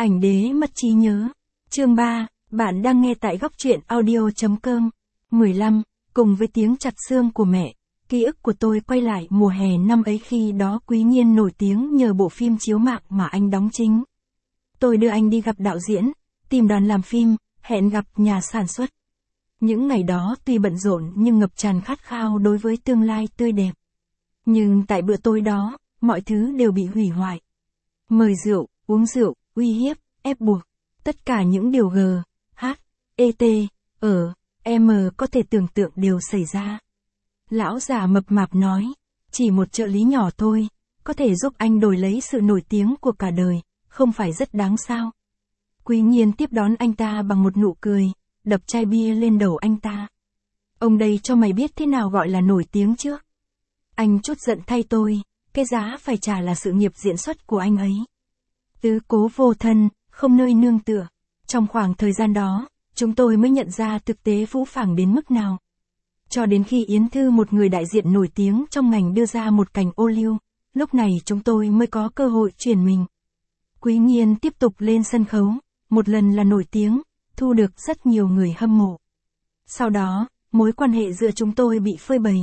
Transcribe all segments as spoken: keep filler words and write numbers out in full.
Ảnh đế mất trí nhớ. Chương ba, bạn đang nghe tại góc truyện audio.com. mười lăm, cùng với tiếng chặt xương của mẹ, ký ức của tôi quay lại mùa hè năm ấy khi đó Quý Nhiên nổi tiếng nhờ bộ phim chiếu mạng mà anh đóng chính. Tôi đưa anh đi gặp đạo diễn, tìm đoàn làm phim, hẹn gặp nhà sản xuất. Những ngày đó tuy bận rộn nhưng ngập tràn khát khao đối với tương lai tươi đẹp. Nhưng tại bữa tối đó, mọi thứ đều bị hủy hoại. Mời rượu, uống rượu, uy hiếp, ép buộc. Tất cả những điều G, H, E T, ở, M có thể tưởng tượng đều xảy ra. Lão già mập mạp nói, chỉ một trợ lý nhỏ thôi, có thể giúp anh đổi lấy sự nổi tiếng của cả đời, không phải rất đáng sao. Quý Nhiên tiếp đón anh ta bằng một nụ cười, đập chai bia lên đầu anh ta. Ông đây cho mày biết thế nào gọi là nổi tiếng trước. Anh trút giận thay tôi, cái giá phải trả là sự nghiệp diễn xuất của anh ấy. Tứ cố vô thân, không nơi nương tựa. Trong khoảng thời gian đó, chúng tôi mới nhận ra thực tế phũ phàng đến mức nào. Cho đến khi Yến Thư, một người đại diện nổi tiếng trong ngành, đưa ra một cành ô liu, lúc này chúng tôi mới có cơ hội chuyển mình. Quý Nhiên tiếp tục lên sân khấu, một lần là nổi tiếng, thu được rất nhiều người hâm mộ. Sau đó, mối quan hệ giữa chúng tôi bị phơi bày.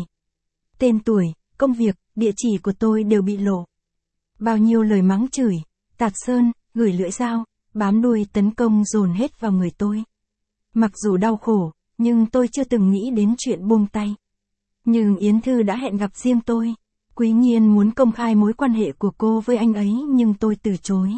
Tên tuổi, công việc, địa chỉ của tôi đều bị lộ. Bao nhiêu lời mắng chửi, tạt sơn, gửi lưỡi dao, bám đuôi tấn công dồn hết vào người tôi. Mặc dù đau khổ, nhưng tôi chưa từng nghĩ đến chuyện buông tay. Nhưng Yến Thư đã hẹn gặp riêng tôi. Quý Nhiên muốn công khai mối quan hệ của cô với anh ấy nhưng tôi từ chối.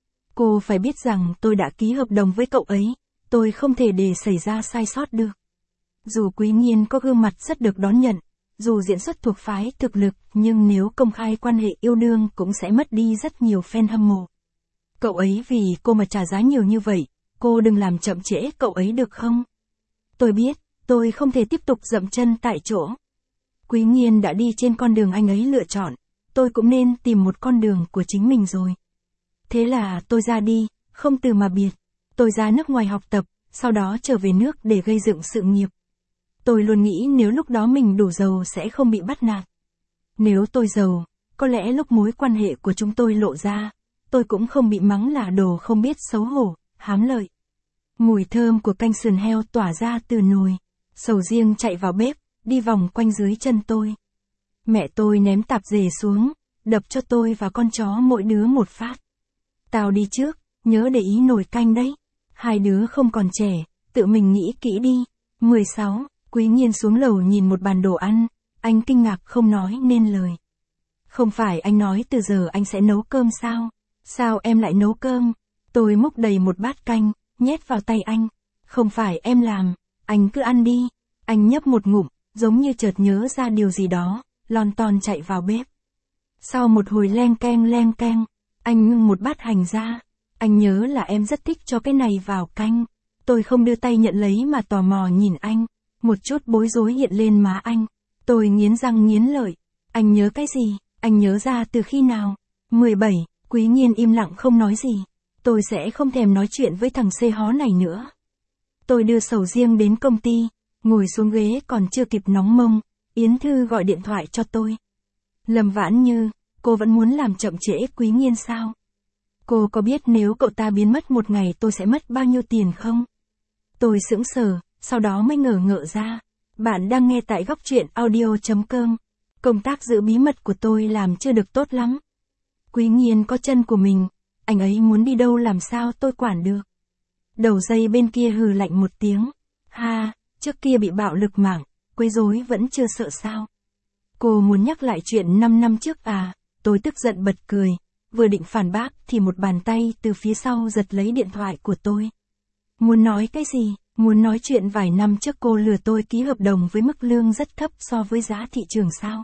Cô phải biết rằng tôi đã ký hợp đồng với cậu ấy, tôi không thể để xảy ra sai sót được. Dù Quý Nhiên có gương mặt rất được đón nhận, dù diễn xuất thuộc phái thực lực, nhưng nếu công khai quan hệ yêu đương cũng sẽ mất đi rất nhiều fan hâm mộ. Cậu ấy vì cô mà trả giá nhiều như vậy, cô đừng làm chậm trễ cậu ấy được không? Tôi biết, tôi không thể tiếp tục dậm chân tại chỗ. Quý Nhiên đã đi trên con đường anh ấy lựa chọn, tôi cũng nên tìm một con đường của chính mình rồi. Thế là tôi ra đi, không từ mà biệt. Tôi ra nước ngoài học tập, sau đó trở về nước để gây dựng sự nghiệp. Tôi luôn nghĩ nếu lúc đó mình đủ giàu sẽ không bị bắt nạt. Nếu tôi giàu, có lẽ lúc mối quan hệ của chúng tôi lộ ra, tôi cũng không bị mắng là đồ không biết xấu hổ, hám lợi. Mùi thơm của canh sườn heo tỏa ra từ nồi. Sầu riêng chạy vào bếp, đi vòng quanh dưới chân tôi. Mẹ tôi ném tạp dề xuống, đập cho tôi và con chó mỗi đứa một phát. Tao đi trước, nhớ để ý nồi canh đấy. Hai đứa không còn trẻ, tự mình nghĩ kỹ đi. mười sáu, Quý Nhiên xuống lầu nhìn một bàn đồ ăn, anh kinh ngạc không nói nên lời. Không phải anh nói từ giờ anh sẽ nấu cơm sao? Sao em lại nấu cơm? Tôi múc đầy một bát canh, nhét vào tay anh. Không phải em làm, anh cứ ăn đi. Anh nhấp một ngụm, giống như chợt nhớ ra điều gì đó, lon ton chạy vào bếp. Sau một hồi leng keng leng keng, anh ngưng một bát hành ra. Anh nhớ là em rất thích cho cái này vào canh. Tôi không đưa tay nhận lấy mà tò mò nhìn anh. Một chút bối rối hiện lên má anh. Tôi nghiến răng nghiến lợi. Anh nhớ cái gì? Anh nhớ ra từ khi nào? mười bảy, Quý Nhiên im lặng không nói gì. Tôi sẽ không thèm nói chuyện với thằng xê hó này nữa. Tôi đưa sầu riêng đến công ty, ngồi xuống ghế còn chưa kịp nóng mông, Yến Thư gọi điện thoại cho tôi. Lâm Vãn Như, cô vẫn muốn làm chậm trễ Quý Nhiên sao? Cô có biết nếu cậu ta biến mất một ngày tôi sẽ mất bao nhiêu tiền không? Tôi sững sờ, sau đó mới ngờ ngợ ra. Bạn đang nghe tại góc truyện audio.com. Công tác giữ bí mật của tôi làm chưa được tốt lắm. Quý Nhiên có chân của mình, anh ấy muốn đi đâu làm sao tôi quản được. Đầu dây bên kia hừ lạnh một tiếng. Ha, trước kia bị bạo lực mạng, quấy rối vẫn chưa sợ sao? Cô muốn nhắc lại chuyện năm năm trước à? Tôi tức giận bật cười. Vừa định phản bác thì một bàn tay từ phía sau giật lấy điện thoại của tôi. Muốn nói cái gì? Muốn nói chuyện vài năm trước cô lừa tôi ký hợp đồng với mức lương rất thấp so với giá thị trường sao?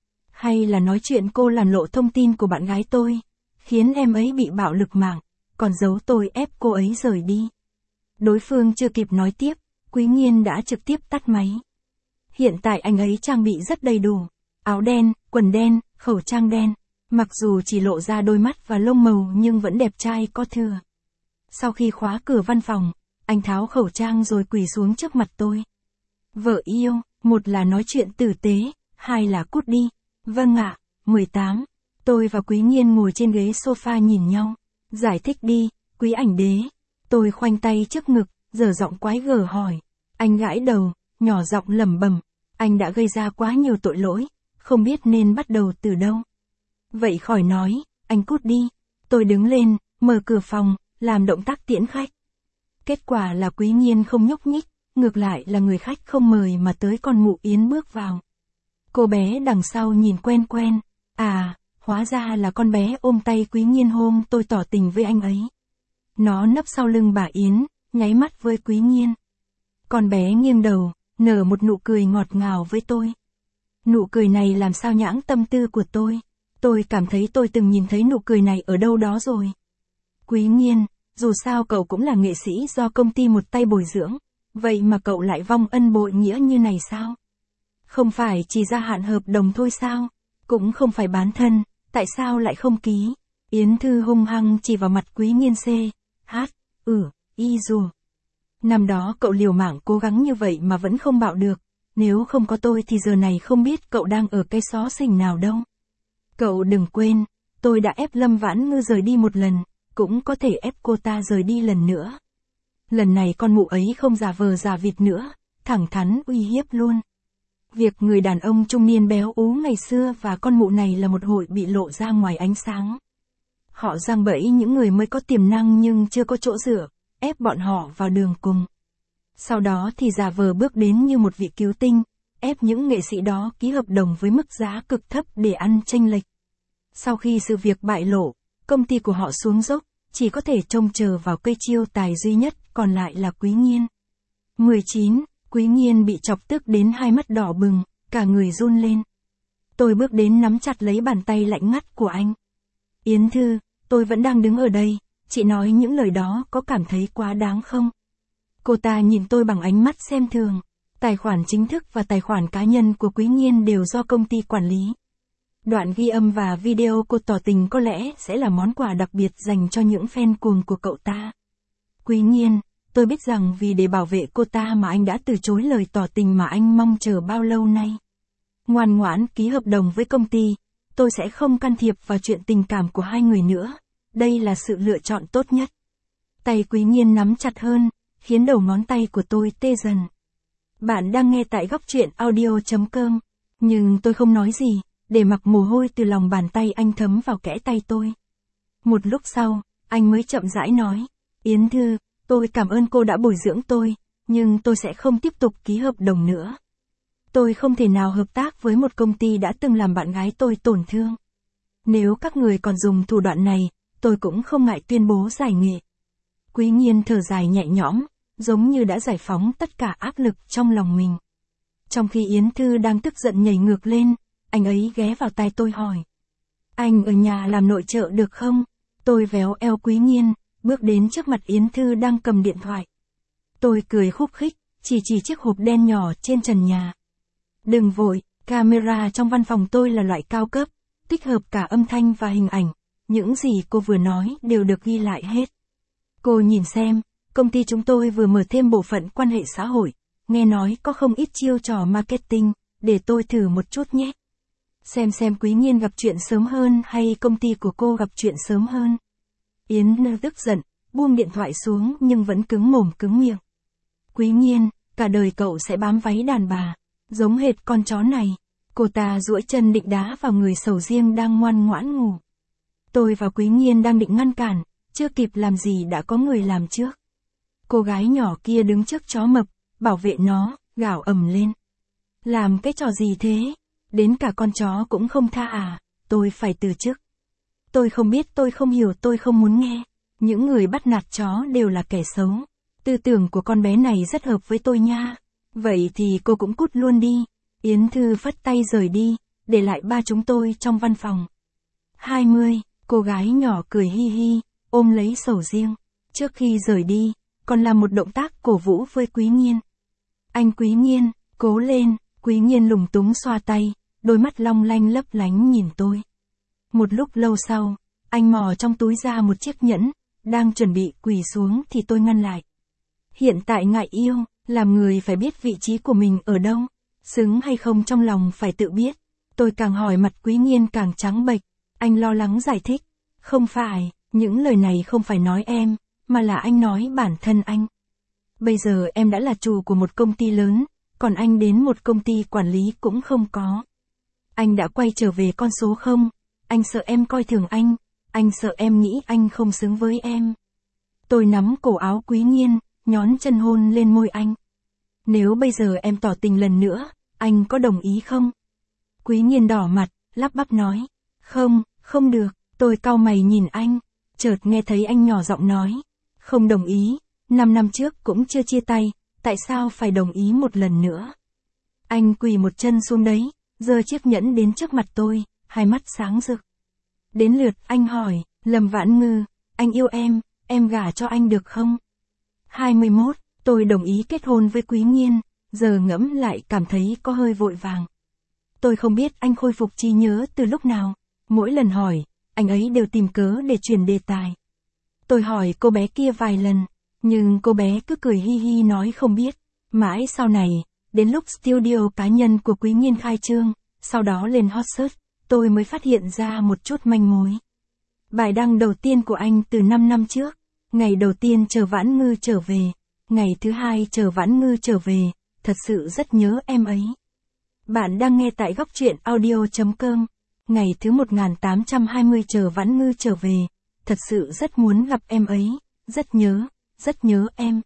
Hay là nói chuyện cô làm lộ thông tin của bạn gái tôi, khiến em ấy bị bạo lực mạng, còn giấu tôi ép cô ấy rời đi? Đối phương chưa kịp nói tiếp, Quý Nhiên đã trực tiếp tắt máy. Hiện tại anh ấy trang bị rất đầy đủ. Áo đen, quần đen, khẩu trang đen. Mặc dù chỉ lộ ra đôi mắt và lông màu nhưng vẫn đẹp trai có thừa. Sau khi khóa cửa văn phòng, anh tháo khẩu trang rồi quỳ xuống trước mặt tôi. Vợ yêu, một là nói chuyện tử tế, hai là cút đi. Vâng ạ. mười tám. Tôi và Quý Nhiên ngồi trên ghế sofa nhìn nhau. Giải thích đi, Quý ảnh đế. Tôi khoanh tay trước ngực, giở giọng quái gở hỏi. Anh gãi đầu, nhỏ giọng lẩm bẩm. Anh đã gây ra quá nhiều tội lỗi, không biết nên bắt đầu từ đâu. Vậy khỏi nói, anh cút đi. Tôi đứng lên, mở cửa phòng, làm động tác tiễn khách. Kết quả là Quý Nhiên không nhúc nhích, ngược lại là người khách không mời mà tới con mụ Yến bước vào. Cô bé đằng sau nhìn quen quen. À, hóa ra là con bé ôm tay Quý Nhiên hôm tôi tỏ tình với anh ấy. Nó nấp sau lưng bà Yến, nháy mắt với Quý Nhiên. Con bé nghiêng đầu, nở một nụ cười ngọt ngào với tôi. Nụ cười này làm sao nhãng tâm tư của tôi. Tôi cảm thấy tôi từng nhìn thấy nụ cười này ở đâu đó rồi. Quý Nhiên, dù sao cậu cũng là nghệ sĩ do công ty một tay bồi dưỡng, vậy mà cậu lại vong ân bội nghĩa như này sao? Không phải chỉ gia hạn hợp đồng thôi sao? Cũng không phải bán thân, tại sao lại không ký? Yến Thư hung hăng chỉ vào mặt Quý Nhiên C. H. Ừ, y dù. Năm đó cậu liều mạng cố gắng như vậy mà vẫn không bạo được. Nếu không có tôi thì giờ này không biết cậu đang ở cái xó xỉnh nào đâu. Cậu đừng quên, tôi đã ép Lâm Vãn Ngư rời đi một lần, cũng có thể ép cô ta rời đi lần nữa. Lần này con mụ ấy không giả vờ giả vịt nữa, thẳng thắn uy hiếp luôn. Việc người đàn ông trung niên béo ú ngày xưa và con mụ này là một hội bị lộ ra ngoài ánh sáng. Họ giăng bẫy những người mới có tiềm năng nhưng chưa có chỗ dựa, ép bọn họ vào đường cùng. Sau đó thì giả vờ bước đến như một vị cứu tinh, ép những nghệ sĩ đó ký hợp đồng với mức giá cực thấp để ăn chênh lệch. Sau khi sự việc bại lộ, công ty của họ xuống dốc, chỉ có thể trông chờ vào cây chiêu tài duy nhất còn lại là Quý Nhiên. mười chín, Quý Nhiên bị chọc tức đến hai mắt đỏ bừng, cả người run lên. Tôi bước đến nắm chặt lấy bàn tay lạnh ngắt của anh. Yến Thư, tôi vẫn đang đứng ở đây, chị nói những lời đó có cảm thấy quá đáng không? Cô ta nhìn tôi bằng ánh mắt xem thường. Tài khoản chính thức và tài khoản cá nhân của Quý Nhiên đều do công ty quản lý. Đoạn ghi âm và video cô tỏ tình có lẽ sẽ là món quà đặc biệt dành cho những fan cuồng của cậu ta. Quý Nhiên, tôi biết rằng vì để bảo vệ cô ta mà anh đã từ chối lời tỏ tình mà anh mong chờ bao lâu nay. Ngoan ngoãn ký hợp đồng với công ty, tôi sẽ không can thiệp vào chuyện tình cảm của hai người nữa. Đây là sự lựa chọn tốt nhất. Tay Quý Nhiên nắm chặt hơn, khiến đầu ngón tay của tôi tê dần. Bạn đang nghe tại góc truyện audio chấm com. Nhưng tôi không nói gì, để mặc mồ hôi từ lòng bàn tay anh thấm vào kẽ tay tôi. Một lúc sau, anh mới chậm rãi nói. Yến Thư, tôi cảm ơn cô đã bồi dưỡng tôi, nhưng tôi sẽ không tiếp tục ký hợp đồng nữa. Tôi không thể nào hợp tác với một công ty đã từng làm bạn gái tôi tổn thương. Nếu các người còn dùng thủ đoạn này, tôi cũng không ngại tuyên bố giải nghệ. Quý Nhiên thở dài nhẹ nhõm, giống như đã giải phóng tất cả áp lực trong lòng mình. Trong khi Yến Thư đang tức giận nhảy ngược lên, anh ấy ghé vào tai tôi hỏi. Anh ở nhà làm nội trợ được không? Tôi véo eo Quý Nhiên, bước đến trước mặt Yến Thư đang cầm điện thoại. Tôi cười khúc khích, chỉ chỉ chiếc hộp đen nhỏ trên trần nhà. Đừng vội, camera trong văn phòng tôi là loại cao cấp, tích hợp cả âm thanh và hình ảnh. Những gì cô vừa nói đều được ghi lại hết. Cô nhìn xem, công ty chúng tôi vừa mở thêm bộ phận quan hệ xã hội, nghe nói có không ít chiêu trò marketing, để tôi thử một chút nhé. Xem xem Quý Nhiên gặp chuyện sớm hơn hay công ty của cô gặp chuyện sớm hơn. Yến Thư tức giận, buông điện thoại xuống nhưng vẫn cứng mồm cứng miệng. Quý Nhiên, cả đời cậu sẽ bám váy đàn bà, giống hệt con chó này. Cô ta duỗi chân định đá vào người Sầu Riêng đang ngoan ngoãn ngủ. Tôi và Quý Nhiên đang định ngăn cản, chưa kịp làm gì đã có người làm trước. Cô gái nhỏ kia đứng trước chó mập, bảo vệ nó, gào ầm lên. Làm cái trò gì thế? Đến cả con chó cũng không tha à? Tôi phải từ chức. Tôi không biết, tôi không hiểu, tôi không muốn nghe. Những người bắt nạt chó đều là kẻ xấu. Tư tưởng của con bé này rất hợp với tôi nha. Vậy thì cô cũng cút luôn đi. Yến Thư phất tay rời đi, để lại ba chúng tôi trong văn phòng. hai mươi, cô gái nhỏ cười hi hi, ôm lấy Sầu Riêng. Trước khi rời đi, còn làm một động tác cổ vũ với Quý Nhiên. Anh Quý Nhiên, cố lên. Quý Nhiên lúng túng xoa tay, đôi mắt long lanh lấp lánh nhìn tôi. Một lúc lâu sau, anh mò trong túi ra một chiếc nhẫn, đang chuẩn bị quỳ xuống thì tôi ngăn lại. Hiện tại ngại yêu, làm người phải biết vị trí của mình ở đâu, xứng hay không trong lòng phải tự biết. Tôi càng hỏi mặt Quý Nhiên càng trắng bệch, anh lo lắng giải thích. Không phải, những lời này không phải nói em, mà là anh nói bản thân anh. Bây giờ em đã là chủ của một công ty lớn, còn anh đến một công ty quản lý cũng không có. Anh đã quay trở về con số không, anh sợ em coi thường anh, anh sợ em nghĩ anh không xứng với em. Tôi nắm cổ áo Quý Nhiên, nhón chân hôn lên môi anh. Nếu bây giờ em tỏ tình lần nữa, anh có đồng ý không? Quý Nhiên đỏ mặt, lắp bắp nói. Không, không được, tôi cau mày nhìn anh, chợt nghe thấy anh nhỏ giọng nói. Không đồng ý, năm năm trước cũng chưa chia tay, tại sao phải đồng ý một lần nữa? Anh quỳ một chân xuống đấy, giơ chiếc nhẫn đến trước mặt tôi, hai mắt sáng rực. Đến lượt anh hỏi, Lâm Vãn Ngư, anh yêu em, em gả cho anh được không? hai mươi mốt, tôi đồng ý kết hôn với Quý Nhiên, giờ ngẫm lại cảm thấy có hơi vội vàng. Tôi không biết anh khôi phục trí nhớ từ lúc nào, mỗi lần hỏi, anh ấy đều tìm cớ để chuyển đề tài. Tôi hỏi cô bé kia vài lần, nhưng cô bé cứ cười hi hi nói không biết. Mãi sau này, đến lúc studio cá nhân của Quý Nhiên khai trương, sau đó lên hot search, tôi mới phát hiện ra một chút manh mối. Bài đăng đầu tiên của anh từ năm năm trước, ngày đầu tiên chờ Vãn Ngư trở về, ngày thứ hai chờ Vãn Ngư trở về, thật sự rất nhớ em ấy. Bạn đang nghe tại góc truyện audio chấm com, ngày thứ một nghìn tám trăm hai mươi chờ Vãn Ngư trở về, thật sự rất muốn gặp em ấy, rất nhớ, rất nhớ em.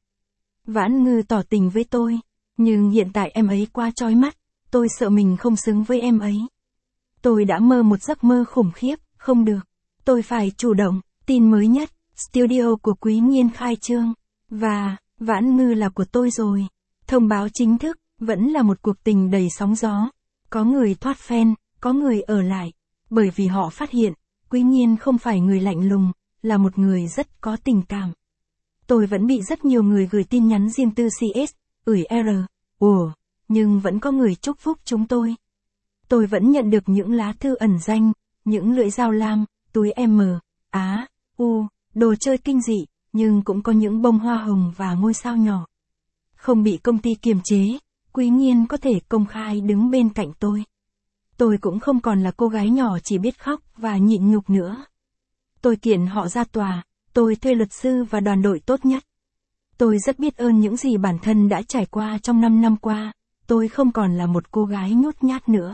Vãn Ngư tỏ tình với tôi, nhưng hiện tại em ấy quá chói mắt, tôi sợ mình không xứng với em ấy. Tôi đã mơ một giấc mơ khủng khiếp, không được, tôi phải chủ động. Tin mới nhất, studio của Quý Nhiên khai trương, và Vãn Ngư là của tôi rồi. Thông báo chính thức, vẫn là một cuộc tình đầy sóng gió. Có người thoát fan, có người ở lại, bởi vì họ phát hiện, Quý Nhiên không phải người lạnh lùng, là một người rất có tình cảm. Tôi vẫn bị rất nhiều người gửi tin nhắn riêng tư xê ét, ủi R, ủa, nhưng vẫn có người chúc phúc chúng tôi. Tôi vẫn nhận được những lá thư ẩn danh, những lưỡi dao lam, túi M, Á, U, đồ chơi kinh dị, nhưng cũng có những bông hoa hồng và ngôi sao nhỏ. Không bị công ty kiềm chế, Quý Nhiên có thể công khai đứng bên cạnh tôi. Tôi cũng không còn là cô gái nhỏ chỉ biết khóc và nhịn nhục nữa. Tôi kiện họ ra tòa, tôi thuê luật sư và đoàn đội tốt nhất. Tôi rất biết ơn những gì bản thân đã trải qua trong năm năm qua, tôi không còn là một cô gái nhút nhát nữa.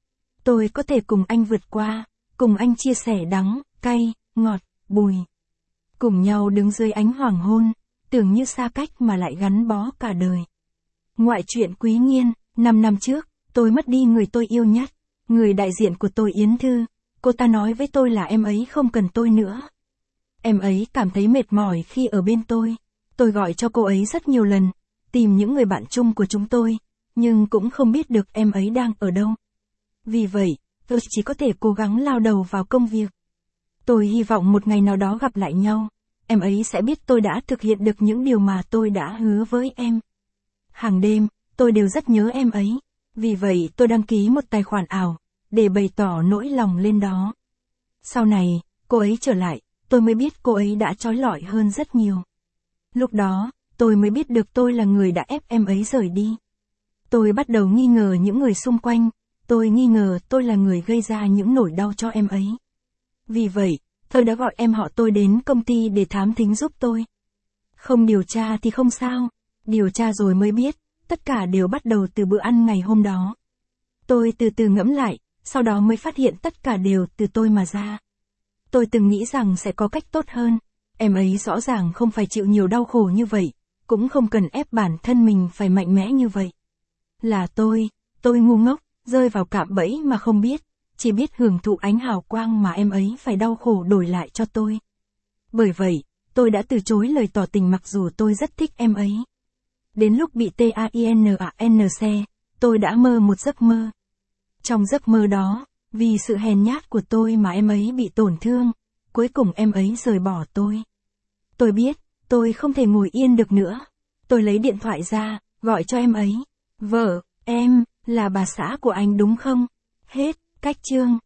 Tôi có thể cùng anh vượt qua, cùng anh chia sẻ đắng, cay, ngọt, bùi. Cùng nhau đứng dưới ánh hoàng hôn, tưởng như xa cách mà lại gắn bó cả đời. Ngoại truyện Quý Nhiên, năm năm trước, tôi mất đi người tôi yêu nhất, người đại diện của tôi Yến Thư, cô ta nói với tôi là em ấy không cần tôi nữa. Em ấy cảm thấy mệt mỏi khi ở bên tôi, tôi gọi cho cô ấy rất nhiều lần, tìm những người bạn chung của chúng tôi, nhưng cũng không biết được em ấy đang ở đâu. Vì vậy, tôi chỉ có thể cố gắng lao đầu vào công việc. Tôi hy vọng một ngày nào đó gặp lại nhau, em ấy sẽ biết tôi đã thực hiện được những điều mà tôi đã hứa với em. Hàng đêm, tôi đều rất nhớ em ấy, vì vậy tôi đăng ký một tài khoản ảo, để bày tỏ nỗi lòng lên đó. Sau này, cô ấy trở lại, tôi mới biết cô ấy đã trói lọi hơn rất nhiều. Lúc đó, tôi mới biết được tôi là người đã ép em ấy rời đi. Tôi bắt đầu nghi ngờ những người xung quanh, tôi nghi ngờ tôi là người gây ra những nỗi đau cho em ấy. Vì vậy, tôi đã gọi em họ tôi đến công ty để thám thính giúp tôi. Không điều tra thì không sao, điều tra rồi mới biết, tất cả đều bắt đầu từ bữa ăn ngày hôm đó. Tôi từ từ ngẫm lại, sau đó mới phát hiện tất cả đều từ tôi mà ra. Tôi từng nghĩ rằng sẽ có cách tốt hơn, em ấy rõ ràng không phải chịu nhiều đau khổ như vậy, cũng không cần ép bản thân mình phải mạnh mẽ như vậy. Là tôi, tôi ngu ngốc, rơi vào cạm bẫy mà không biết, chỉ biết hưởng thụ ánh hào quang mà em ấy phải đau khổ đổi lại cho tôi. Bởi vậy, tôi đã từ chối lời tỏ tình mặc dù tôi rất thích em ấy. Đến lúc bị TAINAN xe, tôi đã mơ một giấc mơ. Trong giấc mơ đó, vì sự hèn nhát của tôi mà em ấy bị tổn thương, cuối cùng em ấy rời bỏ tôi. Tôi biết, tôi không thể ngồi yên được nữa. Tôi lấy điện thoại ra, gọi cho em ấy. Vợ, em, là bà xã của anh đúng không? Hết, cách chương.